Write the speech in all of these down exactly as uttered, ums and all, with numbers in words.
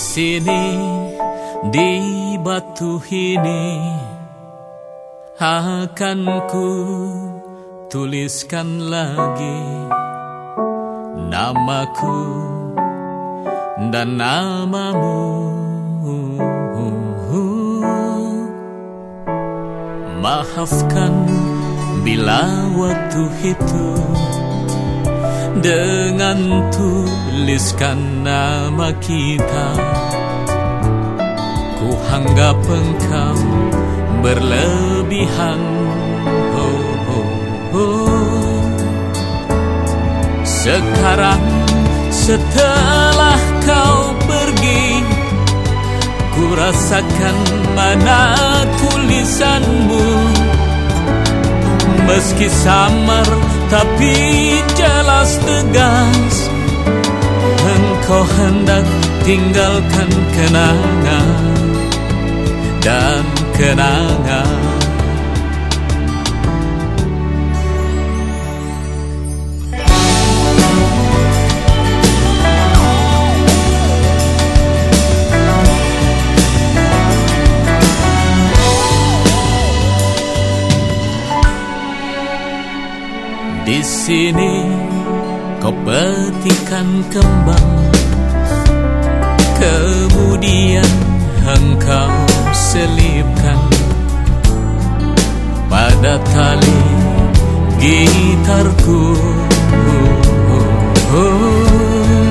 sini di batu ini akan ku tuliskan lagi namaku dan namamu. Maafkan bila waktu itu dengan tuliskan nama kita ku anggap engkau berlebihan. Oh, oh, oh. Sekarang setelah kau pergi, ku rasakan mana tulisanmu. Meski samar tapi jelas tegas, engkau hendak tinggalkan kenangan dan kenangan. Di sini kau petikan kembang, kemudian engkau selipkan pada tali gitarku. Oh, oh, oh.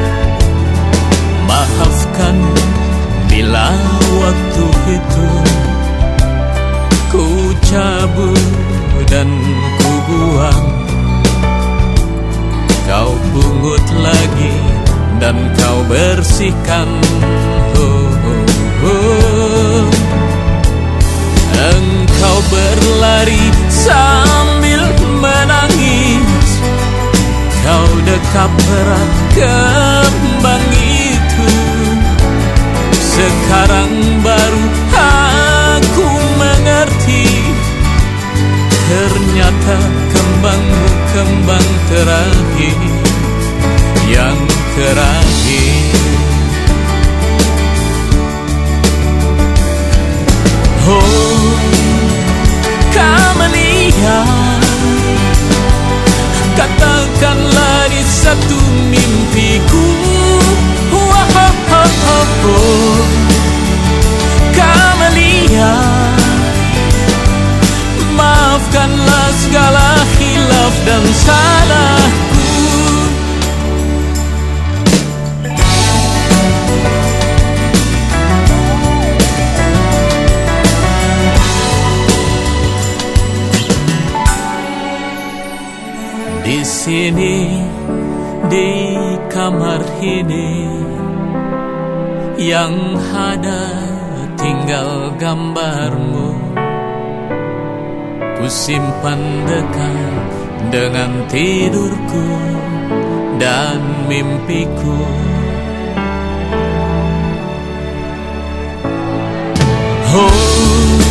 Maafkan bila waktu itu ku cabut dan ku buang, kau pungut lagi dan kau bersihkan. Oh, oh, oh. Engkau berlari sambil menangis, kau dekap erat kembang itu. Sekarang baru aku mengerti, ternyata kembangmu kembang terakhir, yang terakhir. Oh, Kamelia, katakanlah di satu mimpiku. Wah, oh, oh, oh. Kamelia, maafkanlah segala hilaf dan salahku. Di sini, di kamar ini, yang ada tinggal gambarmu. Ku simpan dekat dengan tidurku dan mimpiku. Oh,